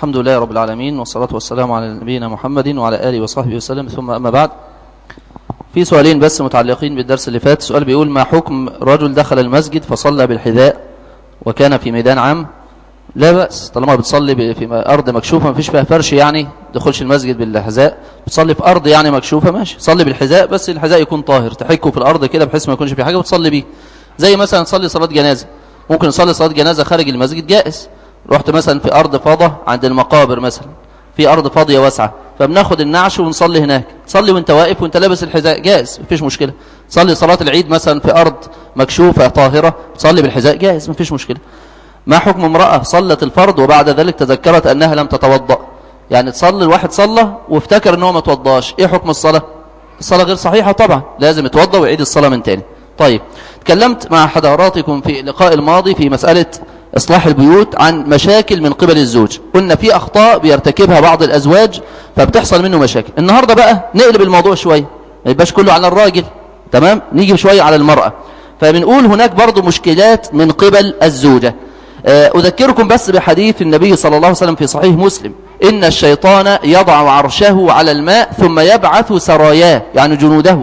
الحمد لله رب العالمين، والصلاة والسلام على نبينا محمد وعلى آله وصحبه وسلم، ثم أما بعد. في سؤالين بس متعلقين بالدرس اللي فات. سؤال بيقول: ما حكم رجل دخل المسجد فصلى بالحذاء وكان في ميدان عام؟ لا بأس طالما بتصلي في أرض مكشوفة ما فيش فيها فرش، يعني دخلش المسجد بالحذاء، بتصلي في أرض يعني مكشوفة ماشي، صلي بالحذاء، بس الحذاء يكون طاهر، تحكه في الأرض كده بحيث ما يكونش في حاجة وتصلي بيه. زي مثلا تصلي صلاة جنازة، ممكن تصلي صلاة جنازة خارج المسجد جائز. رحت مثلا في أرض فاضة عند المقابر مثلا، في أرض فاضية واسعة، فبناخد النعش ونصلي هناك، تصلي وانت واقف وانت لابس الحذاء جائز مفيش مشكلة. تصلي صلاة العيد مثلا في أرض مكشوفة طاهرة، تصلي بالحذاء جائز مفيش مشكلة. ما حكم امرأة صلت الفرض وبعد ذلك تذكرت أنها لم تتوضأ؟ يعني تصلي الواحد صلى وافتكر أنه ما توضاش، إيه حكم الصلاة؟ الصلاة غير صحيحة طبعا، لازم يتوضأ ويعيد الصلاة من تاني. طيب، تكلمت مع حضراتكم في اللقاء الماضي في مسألة إصلاح البيوت عن مشاكل من قبل الزوج، قلنا في أخطاء بيرتكبها بعض الأزواج فبتحصل منه مشاكل. النهاردة بقى نقلب الموضوع شوية، ما يبقاش كله على الراجل، تمام، نيجي شوية على المرأة. فبنقول هناك برضو مشكلات من قبل الزوجة. أذكركم بس بحديث النبي صلى الله عليه وسلم في صحيح مسلم: إن الشيطان يضع عرشه على الماء ثم يبعث سراياه يعني جنوده،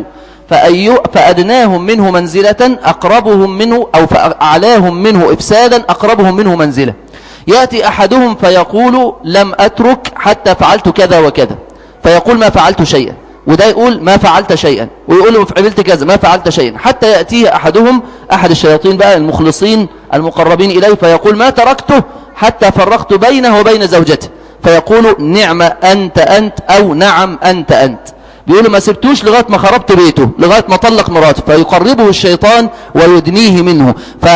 فأدناهم منه منزلة أقربهم منه، أو فأعلاهم منه إفسادا أقربهم منه منزلة. يأتي أحدهم فيقول: لم أترك حتى فعلت كذا وكذا، فيقول: ما فعلت شيئا، وده يقول: ما فعلت شيئا، ويقول له: عملت كذا، ما فعلت شيئا، حتى يأتيه أحدهم، أحد الشياطين بقى المخلصين المقربين إليه، فيقول: ما تركته حتى فرقت بينه وبين زوجته، فيقول: نعم أنت أو نعم أنت. بيقولوا ما سبتوش لغاية ما خربت بيته، لغاية ما طلق مراته، فيقربه الشيطان ويدنيه منه.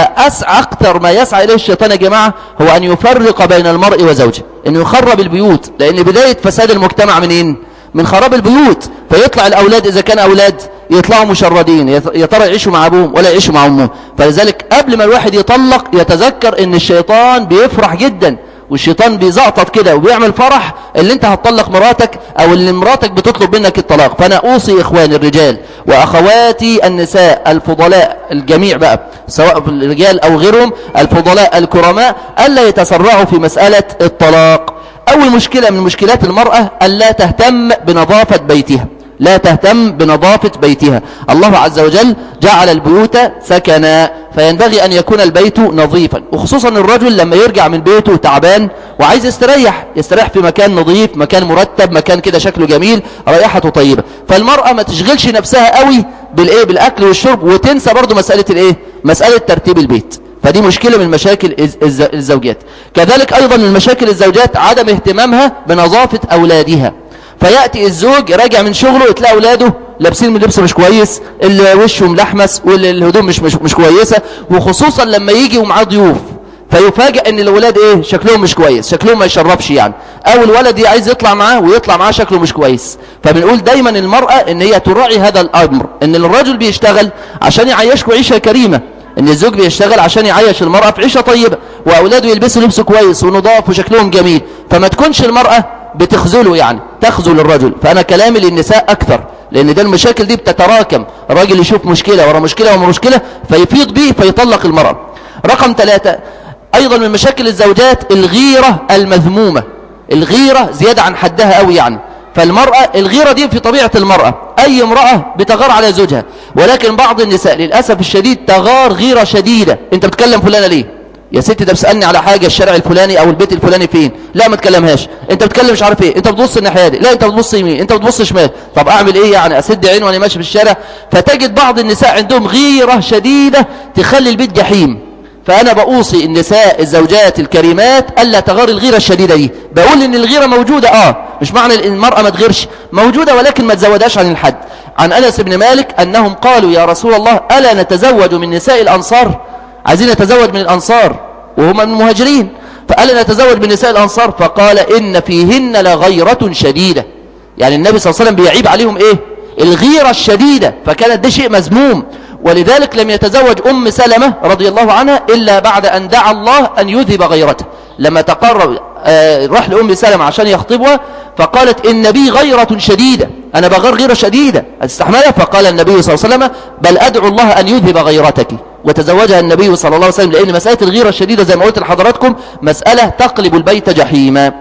أكثر ما يسعى إليه الشيطان يا جماعة هو أن يفرق بين المرء وزوجه، أنه يخرب البيوت، لأن بداية فساد المجتمع منين؟ من خراب البيوت. فيطلع الأولاد إذا كان أولاد يطلعوا مشردين، يا ترى يعيشوا مع أبوهم ولا يعيشوا مع أمهم. فلذلك قبل ما الواحد يطلق يتذكر أن الشيطان بيفرح جدا، والشيطان بيزقطط كده وبيعمل فرح اللي انت هتطلق مراتك او اللي مراتك بتطلب منك الطلاق. فانا اوصي اخواني الرجال واخواتي النساء الفضلاء الجميع بقى، سواء الرجال او غيرهم، الفضلاء الكرماء، الا يتسرعوا في مسألة الطلاق. اول مشكلة من مشكلات المرأة الا تهتم بنظافة بيتها، لا تهتم بنظافة بيتها. الله عز وجل جعل البيوت سكنا، فينبغي أن يكون البيت نظيفا، وخصوصا الرجل لما يرجع من بيته تعبان وعايز يستريح في مكان نظيف، مكان مرتب، مكان كده شكله جميل، رائحته طيبة. فالمرأة ما تشغلش نفسها قوي بالأكل والشرب، وتنسى برضو مسألة ترتيب البيت. فدي مشكلة من مشاكل الزوجات. كذلك أيضا من مشاكل الزوجات عدم اهتمامها بنظافة أولادها. فيأتي الزوج راجع من شغله يتلاقي أولاده لابسين من لبس مش كويس، اللي وشه ملحمس، والهدوم مش كويسة، وخصوصا لما يجي ومعاه ضيوف فيفاجئ ان الولاد شكلهم مش كويس، شكلهم ما يشربش يعني، او الولد عايز يطلع معاه ويطلع معاه شكله مش كويس. فبنقول دايما المرأة ان هي تراعي هذا الامر، ان الرجل بيشتغل عشان يعيشكوا عيشة كريمة، ان الزوج بيشتغل عشان يعيش المرأة في عيشة طيبة، واولاده يلبسوا لبس كويس ونضاف وشكلهم جميل. فما تكونش المرأة بتخذله، يعني تخذل الرجل. فأنا كلامي للنساء أكثر، لأن ده المشاكل دي بتتراكم، الراجل يشوف مشكلة ورا مشكلة ورا مشكلة فيفيض به فيطلق المرأة. رقم 3 أيضا من مشاكل الزوجات الغيرة المذمومة، الغيرة زيادة عن حدها قوي يعني. فالمرأة الغيرة دي في طبيعة المرأة، أي امرأة بتغار على زوجها، ولكن بعض النساء للأسف الشديد تغار غيرة شديدة. أنت بتكلم فلانة ليه؟ يا ستي ده بسألني على حاجة، الشارع الفلاني او البيت الفلاني فين؟ لا ما تكلمهاش. انت بتكلم مش عارف ايه، انت بتبص الناحيه دي، لا انت بتبص يمين، انت بتبص شمال. طب اعمل ايه يعني؟ اسد عين وانا ماشي في الشارع؟ فتجد بعض النساء عندهم غيرة شديدة تخلي البيت جحيم. فانا بأوصي النساء الزوجات الكريمات الا تغار الغيرة الشديدة دي. بقول ان الغيرة موجودة، مش معنى ان المرأة ما تغيرش، موجودة، ولكن ما تزودهاش عن الحد. عن انس بن مالك انهم قالوا: يا رسول الله الا نتزوج من نساء الانصار؟ عايزين نتزوج من الانصار وهم من المهاجرين، فقال نتزوج من نساء الأنصار، فقال: إن فيهن لغيرة شديدة. يعني النبي صلى الله عليه وسلم بيعيب عليهم الغيرة الشديدة، فكانت ده شيء مذموم. ولذلك لم يتزوج أم سلمة رضي الله عنها إلا بعد أن دعا الله أن يذهب غيرته. لما تقرب راح لأم سلمة عشان يخطبها، فقالت: إن بي غيرة شديدة، أنا بغير غيرة شديدة أستحملها. فقال النبي صلى الله عليه وسلم: بل أدعو الله أن يذهب غيرتك. وتزوجها النبي صلى الله عليه وسلم، لأن مسألة الغيرة الشديدة زي ما قلت لحضراتكم مسألة تقلب البيت جحيما.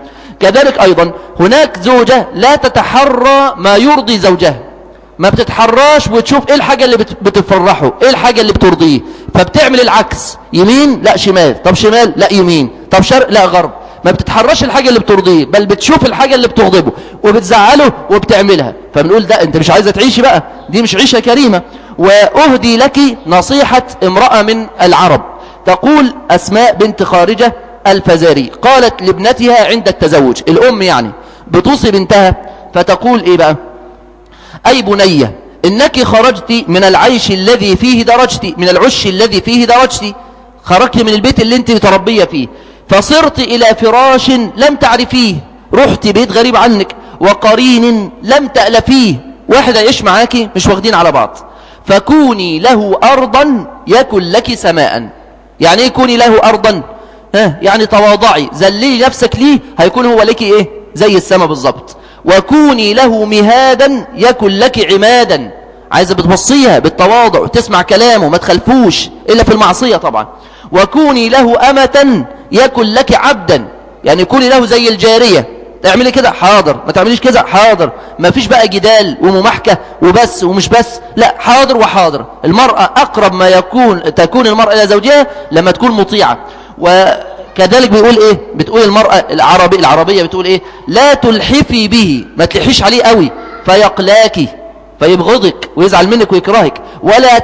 كذلك أيضا هناك زوجة لا تتحرى ما يرضي زوجها، ما بتتحراش وتشوف ايه الحاجة اللي بتفرحه، ايه الحاجة اللي بترضيه، فبتعمل العكس، يمين لا شمال، طب شمال لا يمين، طب شرق لا غرب. ما بتتحرش الحاجة اللي بترضيه، بل بتشوف الحاجة اللي بتغضبه وبتزعله وبتعملها. فبنقول ده انت مش عايزة تعيشي بقى، دي مش عيشة كريمة. وأهدي لك نصيحة امرأة من العرب، تقول أسماء بنت خارجة الفزاري، قالت لابنتها عند التزوج، الأم يعني بتوصي بنتها فتقول ايه بقى: أي بنية إنك خرجت من العيش الذي فيه درجتي، من العش الذي فيه درجتي، خرجت من البيت اللي انت متربية فيه، فصرت إلى فراش لم تعرفيه، رحت بيت غريب عنك، وقرين لم تألفيه، واحد يعيش معاكي مش واخدين على بعض، فكوني له أرضا يكن لك سماء. يعني ايه كوني له أرضا؟ يعني تواضعي، ذللي نفسك ليه، هيكون هو لك ايه؟ زي السماء بالظبط. وكوني له مهادا يكن لك عمادا، عايزة بتوصيها بالتواضع وتسمع كلامه، ما تخلفوش إلا في المعصية طبعا. وكوني له أمة يكن لك عبدا، يعني كوني له زي الجارية، تعملي كده حاضر، ما تعمليش كده حاضر، ما فيش بقى جدال وممحكة وبس ومش بس، لا حاضر وحاضر. المرأة أقرب ما تكون المرأة إلى زوجها لما تكون مطيعة. وكذلك بيقول إيه؟ بتقول المرأة العربية بتقول إيه؟ لا تلحفي به، ما تلحيش عليه قوي فيقلاكي فيبغضك ويزعل منك ويكرهك، ولا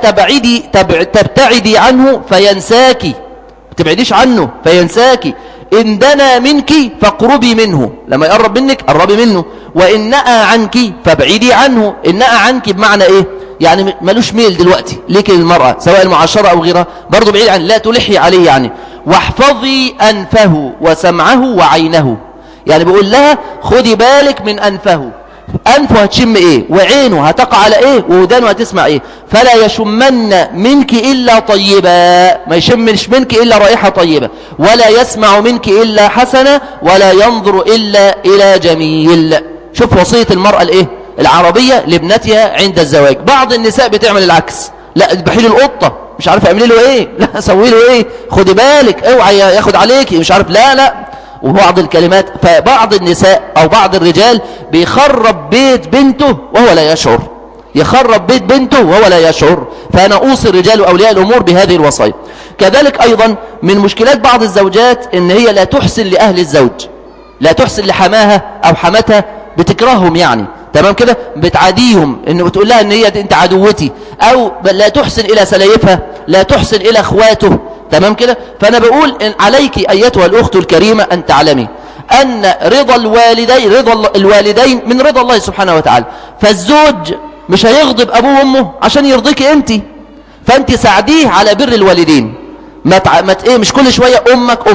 تبتعدي عنه فينساكي، تبعديش عنه فينساكي. إن دنا منك فاقربي منه، لما يقرب منك قربي منه. وإن نأى عنك فابعدي عنه. إن نأى عنك بمعنى إيه؟ يعني ملوش ميل دلوقتي ليك المرأة سواء المعاشرة أو غيرها، برضو بعيد عنه، لا تلحي عليه يعني. واحفظي أنفه وسمعه وعينه، يعني بيقول لها خدي بالك من أنفه، أنفه هتشم إيه، وعينه هتقع على إيه، وودانه هتسمع إيه. فلا يشمن منك إلا طيبا، ما يشمش منك إلا رائحة طيبة. ولا يسمع منك إلا حسنة، ولا ينظر إلا إلى جميل. شوف وصية المرأة الإيه العربية لابنتها عند الزواج. بعض النساء بتعمل العكس، لا اذبحي له القطة، مش عارف اعملي له ايه، لا سوي له ايه، خدي بالك اوعي ياخد عليكي، مش عارف، لا وبعض الكلمات. فبعض النساء أو بعض الرجال بيخرب بيت بنته وهو لا يشعر، يخرب بيت بنته وهو لا يشعر. فأنا أوصي الرجال وأولياء الأمور بهذه الوصايا. كذلك أيضا من مشكلات بعض الزوجات إن هي لا تحسن لأهل الزوج، لا تحسن لحماها أو حماتها، بتكرههم يعني، تمام كده، بتعاديهم، إنه بتقول لها إن هي أنت عدوتي، أو لا تحسن إلى سلايفها، لا تحسن إلى أخواته، تمام كده. فأنا بقول إن عليك أيتها الأخت الكريمة أن تعلمي أن رضا الوالدين من رضا الله سبحانه وتعالى. فالزوج مش هيغضب أبوه وأمه عشان يرضيك أنت، فأنت ساعديه على بر الوالدين. مش كل شوية أمك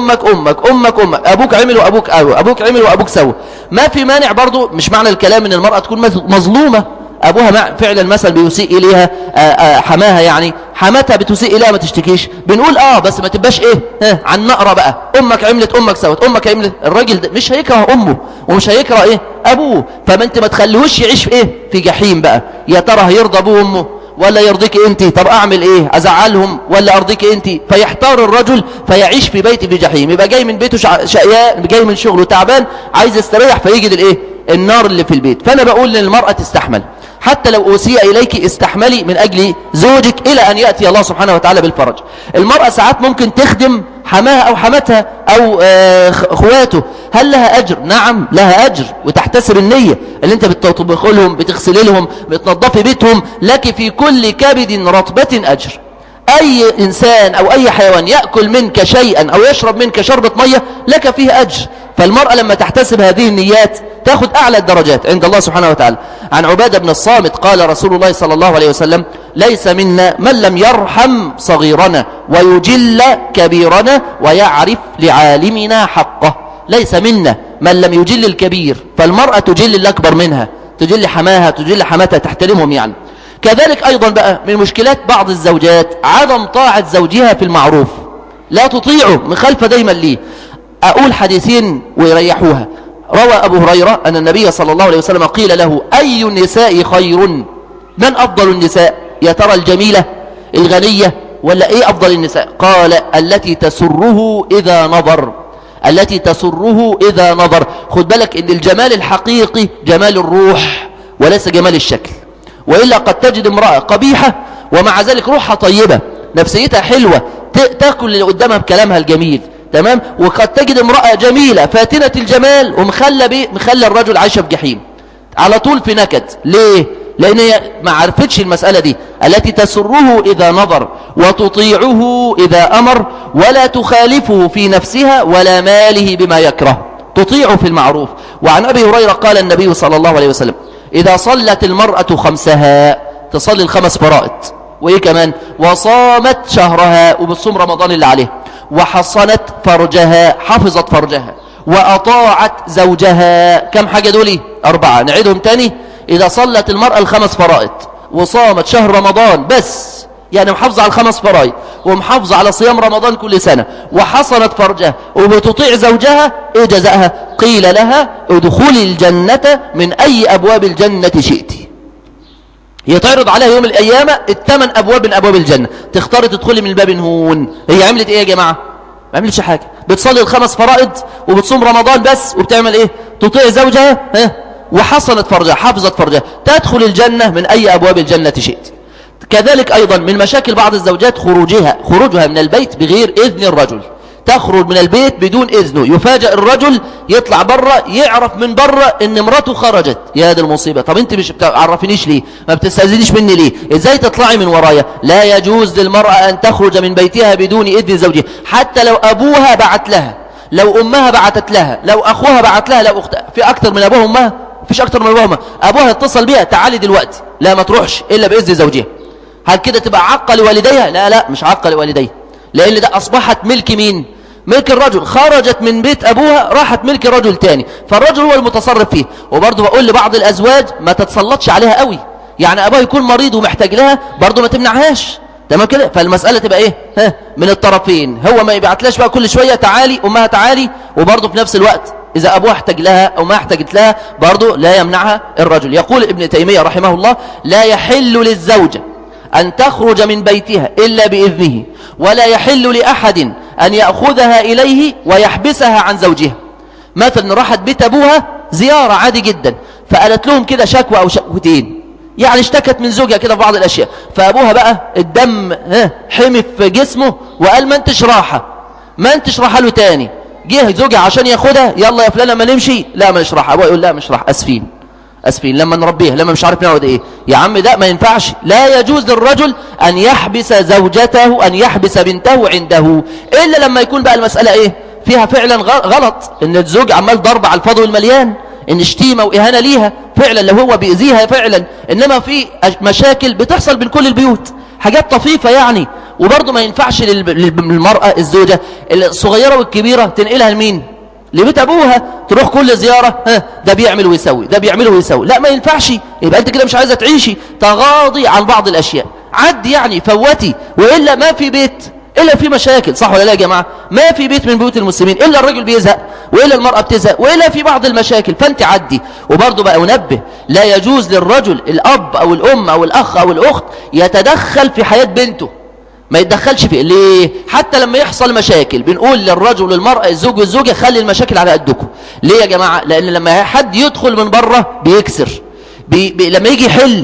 أبوك عمل وأبوك أبوك عمل وأبوك سوى. ما في مانع برضو، مش معنى الكلام إن المرأة تكون مظلومة، أبوها فعلا مثلا بيسيء إليها، حماها يعني حماتها بتسيء إليها، ما تشتكيش، بنقول بس ما تبقاش عن نقرة بقى، أمك عملت أمك سوت أمك عملت. الراجل ده مش هيكره أمه ومش هيكره أبوه، فما أنت ما تخليهوش يعيش في جحيم بقى. يا ترى هيرضى أبوه وأمه ولا يرضيك أنت؟ طب أعمل إيه؟ أزعلهم ولا أرضيك أنت؟ فيحتار الرجل فيعيش في بيت في جحيم، يبقى جاي من بيته شقيان، جاي من شغله تعبان، عايز يستريح، فيجد النار اللي في البيت. فأنا بقول للمرأة تستحمل، حتى لو أسيء إليك استحملي من أجل زوجك إلى أن يأتي الله سبحانه وتعالى بالفرج. المرأة ساعات ممكن تخدم حماها أو حماتها أو أخواته، هل لها أجر؟ نعم لها أجر، وتحتسب النية اللي أنت بتطبخ لهم، بتغسل لهم، بتنظفي بيتهم، لك في كل كبد رطبة أجر. أي إنسان أو أي حيوان يأكل منك شيئا أو يشرب منك شربة مية لك فيه أجر. فالمرأة لما تحتسب هذه النيات تأخذ أعلى الدرجات عند الله سبحانه وتعالى. عن عبادة بن الصامت قال رسول الله صلى الله عليه وسلم: ليس منا من لم يرحم صغيرنا ويجل كبيرنا ويعرف لعالمنا حقه. ليس منا من لم يجل الكبير، فالمرأة تجل الأكبر منها، تجل حماها، تجل حماتها، تحترمهم يعني. كذلك أيضا بقى من مشكلات بعض الزوجات عدم طاعة زوجها في المعروف، لا تطيعه، مخالفة دايما ليه. أقول حديثين ويريحوها. روى أبو هريرة أن النبي صلى الله عليه وسلم قيل له: أي النساء خير؟ من أفضل النساء؟ يا ترى الجميلة الغنية ولا إيه أفضل النساء؟ قال: التي تسره إذا نظر. التي تسره إذا نظر. خد بالك إن الجمال الحقيقي جمال الروح وليس جمال الشكل، وإلا قد تجد امرأة قبيحة ومع ذلك روحها طيبة نفسيتها حلوة تأكل اللي قدامها بكلامها الجميل، تمام. وقد تجد امرأة جميلة فاتنة الجمال ومخلى الرجل عايشة في جحيم على طول في نكد. ليه؟ لأن هي ما عرفتش المسألة دي، التي تسره إذا نظر وتطيعه إذا أمر ولا تخالفه في نفسها ولا ماله بما يكره، تطيعه في المعروف. وعن أبي هريرة قال النبي صلى الله عليه وسلم إذا صلت المرأة خمسها، تصلي الخمس فرائض، وإيه كمان؟ وصامت شهرها، وبتصوم رمضان اللي عليه، وحصنت فرجها، حفظت فرجها، وأطاعت زوجها. كم حاجة دولي؟ 4. نعيدهم تاني. إذا صلت المرأة الخمس فرائض وصامت شهر رمضان بس، يعني محافظة على الخمس فرائض ومحافظة على صيام رمضان كل سنة، وحصنت فرجها وبتطيع زوجها، إيه جزاءها؟ قيل لها ادخلي الجنة من أي أبواب الجنة شئت. يتعرض عليها يوم القيامة 8 أبواب من أبواب الجنة، تختار تدخلي من الباب هون. هي عملت إيه يا جماعة؟ ما عملتش حاجة، بتصلي الخمس فرائض وبتصوم رمضان بس، وبتعمل إيه؟ تطيع زوجها وحصنت فرجها، حافظت فرجها، تدخل الجنة من أي أبواب الجنة شئت. كذلك أيضا من مشاكل بعض الزوجات خروجها من البيت بغير إذن الرجل، تخرج من البيت بدون إذنه، يفاجأ الرجل يطلع بره يعرف من بره إن امراته خرجت. يا دي المصيبة، طب أنت مش بتعرفنيش ليه؟ ما بتستأذنيش مني ليه؟ إزاي تطلعي من ورايا؟ لا يجوز للمرأة أن تخرج من بيتها بدون إذن زوجها، حتى لو أبوها بعت لها، لو أمها بعتت لها، لو أخوها بعت لها، لو أختها. في أكتر من أبوها وأمها؟ فيش أكتر من أبوها وأمها. أبوها اتصل بيها تعالي دلوقتي، لا ما تروحش إلا بإذن زوجها. هل كده تبقى عقة لوالديها؟ لا مش عقة لوالديها، لأن ده أصبحت ملك مين؟ ملك الرجل. خرجت من بيت أبوها راحت ملك رجل تاني، فالرجل هو المتصرف فيه. وبرضه بقول لبعض الأزواج ما تتسلطش عليها قوي، يعني أبوها يكون مريض ومحتاج لها برضه ما تمنعهاش، تمام كده. فالمسألة تبقى إيه؟ من الطرفين، هو ما يبعتلاش بقى كل شوية تعالي أمها تعالي، وبرضه في نفس الوقت إذا أبوها احتاج لها أو ما احتاجت لها برضه لا يمنعها الرجل. يقول ابن تيمية رحمه الله لا يحل للزوجة أن تخرج من بيتها إلا بإذنه، ولا يحل لأحد أن يأخذها إليه ويحبسها عن زوجها. مثلا راحت بيت أبوها زيارة عادي جدا، فقالت لهم كده شكوى أو شكوتين، يعني اشتكت من زوجها كده في بعض الأشياء، فأبوها بقى الدم حمي في جسمه وقال ما انتش راحة له تاني. جه زوجها عشان ياخدها، يلا يا فلانة ما نمشي، لا ما نشرح. أبوها يقول لا مش راح، أسفين لما نربيها، لما مش عارف نعود إيه. يا عم ده ما ينفعش. لا يجوز للرجل أن يحبس زوجته، أن يحبس بنته عنده، إلا لما يكون بقى المسألة إيه فيها فعلا غلط، إن الزوج عمال ضرب على الفاضي والمليان، إن شتيمة وإهانة ليها فعلا لو هو بيأذيها فعلا. إنما في مشاكل بتحصل بين كل البيوت، حاجات طفيفة يعني. وبرضه ما ينفعش للمرأة الزوجة الصغيرة والكبيرة تنقلها لمين؟ لبيت أبوها، تروح كل زيارة ده بيعمل ويسوي، ده بيعمل ويسوي. لا ما ينفعش، يبقى أنت كده مش عايزة تعيشي. تغاضي عن بعض الأشياء، عدي يعني فوتي، وإلا ما في بيت إلا في مشاكل. صح ولا لا يا جماعة؟ ما في بيت من بيوت المسلمين إلا الرجل بيزهق، وإلا المرأة بتزهق، وإلا في بعض المشاكل، فأنت عدي. وبرضه بقى أنبه، لا يجوز للرجل الأب أو الأم أو الأخ أو الأخت يتدخل في حياة بنته، ما يتدخلش فيه. ليه؟ حتى لما يحصل مشاكل بنقول للرجل والمرأة الزوج والزوجة خلي المشاكل على قدكم. ليه يا جماعة؟ لأن لما حد يدخل من بره بيكسر، لما يجي يحل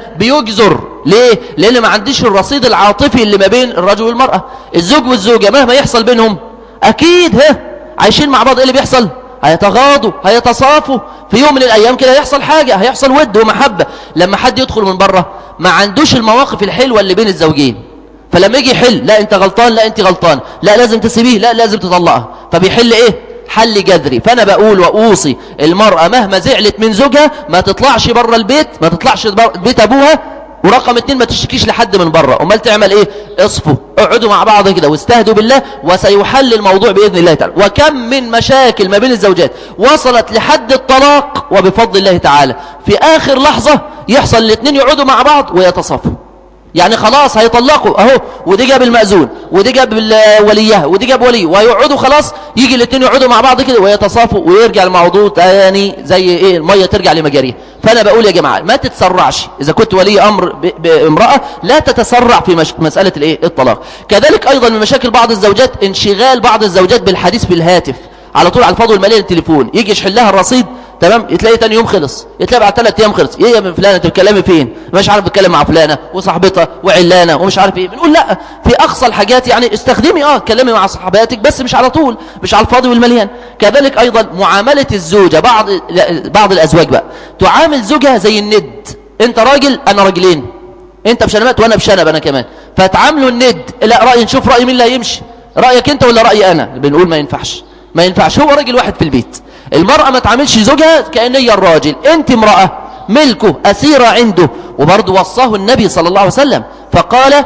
بيجزر. ليه؟ لأن ما عنديش الرصيد العاطفي اللي ما بين الرجل والمرأة. الزوج والزوجة مهما يحصل بينهم أكيد عايشين مع بعض، إيه اللي بيحصل؟ هيتغاضوا، هيتصافوا، في يوم من الأيام كده يحصل حاجة، هيحصل ود ومحبة. لما حد يدخل من بره ما عندوش المواقف الحلوة اللي بين الزوجين، فلما يجي يحل لا انت غلطان، لا انت غلطان، لا لازم تسيبيه، لا لازم تطلقها، فبيحل ايه؟ حل جذري. فانا بقول واوصي المرأة مهما زعلت من زوجها ما تطلعش بره البيت، ما تطلعش بيت ابوها. ورقم 2 ما تشتكيش لحد من بره. امال تعمل ايه؟ اصفوا، اقعدوا مع بعض كده واستهدوا بالله، وسيحل الموضوع باذن الله تعالى. وكم من مشاكل ما بين الزوجات وصلت لحد الطلاق وبفضل الله تعالى في اخر لحظة يحصل الاثنين يقعدوا مع بعض ويتصافوا. يعني خلاص هيطلقوا اهو، ودي جاب المأذون ودي جاب وليها ودي جاب ولي، ويقعدوا خلاص، يجي الاثنين يقعدوا مع بعض كده ويتصافوا ويرجع الموضوع تاني زي ايه الميه ترجع لمجاريها. فانا بقول يا جماعه ما تتسرعش، اذا كنت ولي امر بامراه لا تتسرع في مساله الايه الطلاق. كذلك ايضا من مشاكل بعض الزوجات انشغال بعض الزوجات بالحديث بالهاتف على طول على الفاضي والمليان التليفون، يجي يشحن لها الرصيد تمام، يتلاقي تاني يوم خلص، يتلاقي بعد 3 ايام خلص. ايه يا من فلانه انت بتتكلمي فين؟ مش عارف بتكلم مع فلانه وصاحبتها وعلانه ومش عارف ايه. بنقول لا، في اقصى الحاجات يعني استخدمي اتكلمي مع صحباتك بس مش على طول، مش على الفاضي والمليان. كذلك ايضا معامله الزوجه، بعض الازواج بقى تعامل زوجها زي الند. انت راجل انا راجلين، انت بشنبات وانا بشنب انا كمان، فتعاملوا الند. لا راي، نشوف راي مين اللي هيمشي، رايك انت ولا رايي انا؟ بنقول ما ينفعش، ما ينفعش. هو راجل واحد في البيت. المرأة ما تعاملش زوجها كأن هي الراجل. انت امرأة ملكه أسيرة عنده. وبرضه وصاه النبي صلى الله عليه وسلم فقال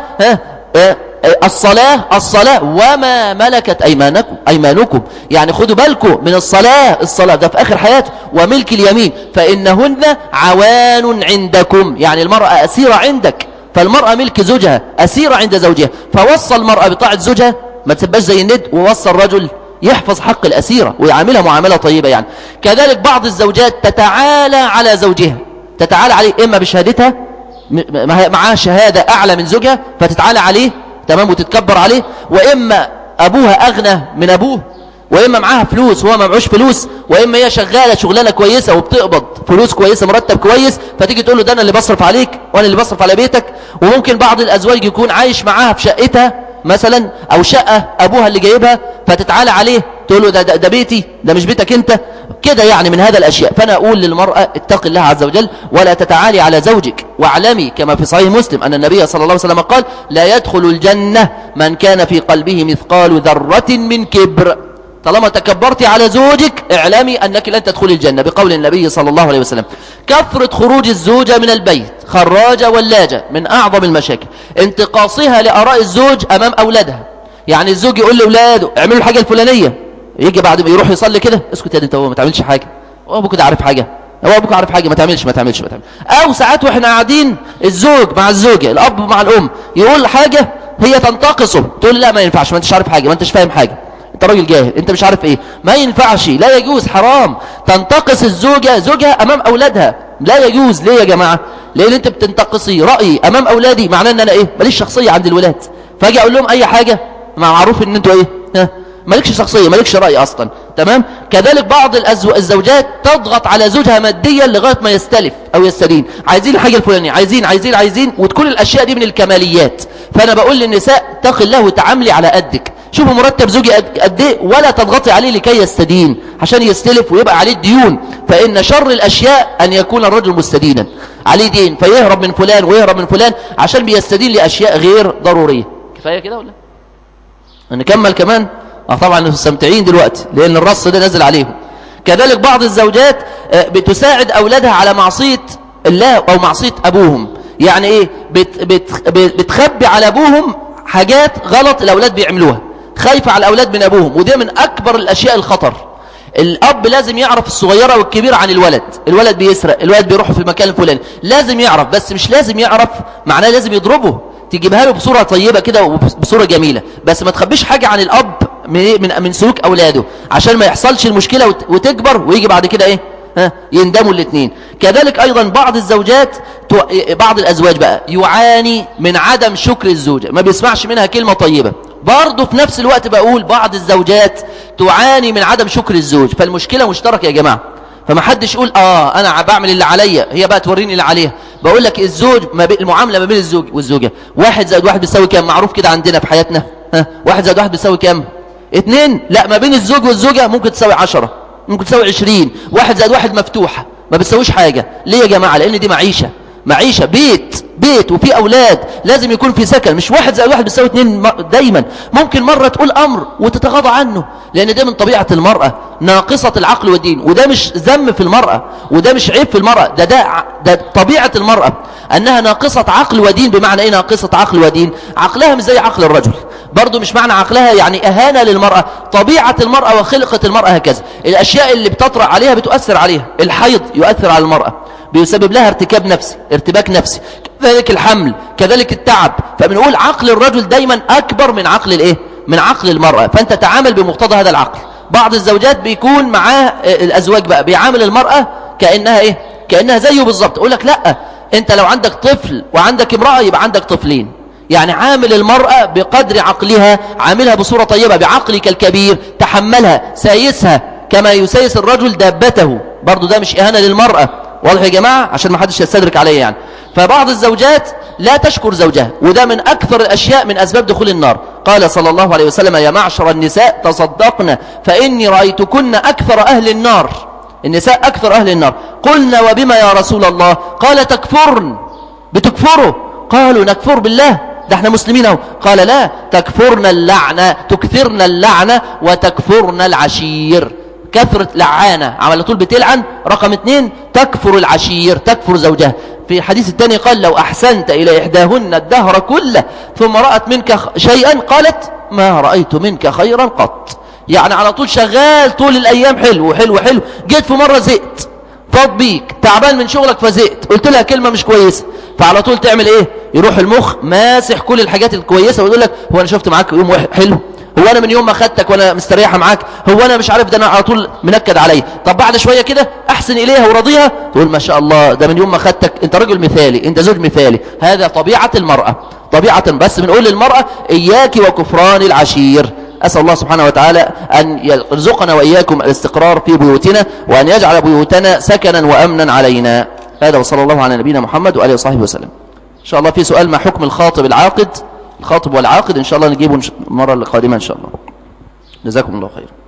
الصلاة وما ملكت أيمانكم، يعني خدوا بالكم من الصلاة ده في آخر حياته، وملك اليمين فإنهن عوان عندكم، يعني المرأة أسيرة عندك. فالمرأة ملك زوجها، أسيرة عند زوجها. فوصى المرأة بطاعة زوجها ما تبقاش زي الند، ووصى الرجل يحفظ حق الأسيرة ويعاملها معاملة طيبة يعني. كذلك بعض الزوجات تتعالى على زوجها، تتعالى عليه إما بشهادتها، معها شهادة أعلى من زوجها فتتعالى عليه تمام وتتكبر عليه، وإما أبوها أغنى من أبوه، وإما معاها فلوس وهو ما معوش فلوس، وإما هي شغالة شغلانة كويسة وبتقبض فلوس كويسة مرتب كويس، فتيجي تقول له ده أنا اللي بصرف عليك وأنا اللي بصرف على بيتك. وممكن بعض الأزواج يكون عايش معاها في شقتها مثلا أو شقة أبوها اللي جايبها، فتتعالى عليه تقول له ده بيتي، ده مش بيتك انت كده يعني. من هذا الأشياء فأنا أقول للمرأة اتق الله عز وجل ولا تتعالي على زوجك، واعلمي كما في صحيح مسلم أن النبي صلى الله عليه وسلم قال لا يدخل الجنة من كان في قلبه مثقال ذرة من كبر. طالما تكبرت على زوجك اعلمي أنك لن تدخل الجنة، بقول النبي صلى الله عليه وسلم. كثرة خروج الزوجة من البيت خراجة ولاجة من أعظم المشاكل، انتقاصها لآراء الزوج أمام أولادها. يعني الزوج يقول لأولاده اعملوا الحاجة الفلانية، يجي بعد ما يروح يصلي كده اسكت يا انت، هو ما تعملش حاجة، هو ابوك ده عارف حاجة، هو ابوك عارف حاجة، ما تعملش. او ساعات واحنا قاعدين الزوج مع الزوجة، الاب مع الام، يقول حاجة هي تنتقصه، تقول لا ما ينفعش، ما انتش عارف حاجة، ما انتش فاهم حاجة، انت راجل جاهل، انت مش عارف ايه. ما ينفعش، لا يجوز، حرام تنتقص الزوجة زوجها امام اولادها، لا يجوز. ليه يا جماعة؟ لان انت بتنتقصي رأيي امام اولادي، معناه ان انا ايه؟ ماليش شخصية عند الولاد، فاجي اقول لهم اي حاجة معروف ان انتوا ايه؟ مالكش شخصية، مالكش رأي أصلا. تمام. كذلك بعض الزوجات تضغط على زوجها ماديا لغاية ما يستلف أو يستدين، عايزين الحاجة الفلانية، عايزين، وتكون الأشياء دي من الكماليات. فأنا بقول للنساء اتق الله وتعاملي على قدك، شوفوا مرتب زوجي قد ايه، ولا تضغطي عليه لكي يستدين عشان يستلف ويبقى عليه الديون. فإن شر الأشياء أن يكون الرجل مستدينا عليه دين، فيهرب من فلان ويهرب من فلان عشان بيستدين لأشياء غير ضرورية. كفاية كده ولا نكمل كمان؟ طبعا مستمتعين دلوقتي لأن الرص ده نزل عليهم. كذلك بعض الزوجات بتساعد أولادها على معصية الله أو معصية أبوهم. يعني إيه؟ بتخبي على أبوهم حاجات غلط الأولاد بيعملوها، خايفة على الأولاد من أبوهم، وده من أكبر الأشياء الخطر. الأب لازم يعرف الصغيرة والكبيرة عن الولد بيسرق، الولد بيروح في المكان الفلاني، لازم يعرف، بس مش لازم يعرف معناه لازم يضربه، تجيبها له بصورة طيبة كده وبصورة جميلة، بس ما تخبيش حاجة عن الأب من سلوك أولاده عشان ما يحصلش المشكلة وتكبر ويجي بعد كده إيه؟ يندموا الاثنين. كذلك أيضا بعض الأزواج بقى يعاني من عدم شكر الزوجة، ما بيسمعش منها كلمة طيبة. برضه في نفس الوقت بقول بعض الزوجات تعاني من عدم شكر الزوج، فالمشكلة مشتركة يا جماعة. فما حدش يقول أنا بعمل اللي عليا، هي بقى توريني اللي عليها. بقول لك الزوج المعاملة ما بين الزوج والزوجة 1 زائد 1 بيساوي كام؟ معروف كده عندنا في حياتنا 1 زائد 1 بيساوي كام؟ 2. لا، ما بين الزوج والزوجة ممكن تساوي 10، ممكن تساوي 20. 1 زائد 1 مفتوحة ما بتساويش حاجة. ليه يا جماعة؟ لأن دي معيشة بيت وفي أولاد، لازم يكون في سكن. مش 1 زائد 1 بيساوي 2 دايما. ممكن مرة تقول أمر وتتغاضى عنه، لأن ده من طبيعة المرأة ناقصة العقل والدين. وده مش ذم في المرأة، وده مش عيب في المرأة، ده طبيعة المرأة أنها ناقصة عقل ودين. بمعنى إيه ناقصة عقل ودين؟ عقلها مش زي عقل الرجل. برضو مش معنى عقلها يعني أهانة للمرأة، طبيعة المرأة وخلقة المرأة هكذا. الأشياء اللي بتطرأ عليها بتؤثر عليها. الحيض يؤثر على المرأة، بيسبب لها ارتباك نفسي، كذلك الحمل، كذلك التعب. فبنقول عقل الرجل دايما أكبر من عقل من عقل المرأة، فأنت تعامل بمقتضى هذا العقل. بعض الزوجات بيكون معاه الأزواج بقى بيعامل المرأة كأنها زيه بالظبط. أقول لك لا، أنت لو عندك طفل وعندك امرأة يبقى عندك طفلين. يعني عامل المرأة بقدر عقلها، عاملها بصورة طيبة، بعقلك الكبير تحملها، سايسها كما يسايس الرجل دابته. برضو ده مش إهانة للمرأة، واضح يا جماعة؟ عشان ما حدش يستدرك عليه يعني. فبعض الزوجات لا تشكر زوجها، وده من أكثر الأشياء من أسباب دخول النار. قال صلى الله عليه وسلم: يا معشر النساء تصدقن فإني رأيتكن أكثر أهل النار. النساء أكثر أهل النار. قلنا: وبما يا رسول الله؟ قال: تكفرن. بتكفروا؟ قالوا: نكفر بالله، ده احنا مسلمين اهو. قال: لا، تكفرن اللعنة، تكثرن اللعنة وتكفرن العشير. كثرة لعانة على طول بتلعن. رقم 2 تكفر العشير، تكفر زوجها. في الحديث الثاني قال: لو أحسنت إلى إحداهن الدهر كله ثم رأت منك شيئا قالت: ما رأيت منك خيرا قط. يعني على طول شغال طول الأيام، حلو حلو حلو. جيت في مرة زهقت، فاض بيك، تعبان من شغلك فزهقت، قلت لها كلمة مش كويسة، فعلى طول تعمل ايه؟ يروح المخ ماسح كل الحاجات الكويسة ويقول لك: هو انا شفت معاك يوم حلو؟ هو انا من يوم ما خدتك وانا مستريحة معاك؟ هو انا مش عارف، ده انا على طول منكد عليا. طب بعد شوية كده احسن اليها وراضيها، تقول: ما شاء الله، ده من يوم ما خدتك انت رجل مثالي، انت زوج مثالي. هذا طبيعة المرأة، طبيعة. بس بنقول للمرأة: اياك وكفران العشير. أسأل الله سبحانه وتعالى أن يرزقنا وإياكم الاستقرار في بيوتنا، وأن يجعل بيوتنا سكنا وأمنا علينا. هذا وصلى الله على نبينا محمد وآله وصحبه وسلم. إن شاء الله في سؤال: ما حكم الخاطب العاقد؟ الخاطب والعاقد إن شاء الله نجيبه المرة القادمة إن شاء الله. جزاكم الله خير.